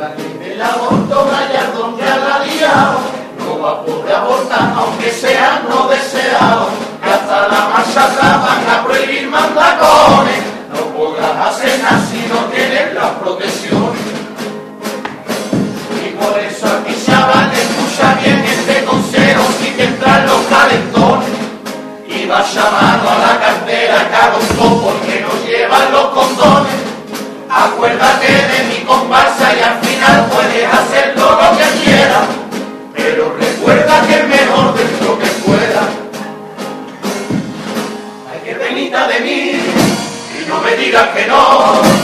El aborto Gallardón que ha liado, no va a poder abortar aunque sea no deseado, que hasta la marcha atrás van a prohibir mandacones, no podrás hacer nada si no tienes las protecciones. Y por eso aquí chavales escucha bien este consejo si te entran los calentones, y va llamando a la cartera cagotón porque no llevan los condones. Acuérdate de mi comparsa y al final puedes hacer todo lo que quieras, pero recuerda que es mejor dentro que fuera. Ay, qué penita de mí, y no me digas que no.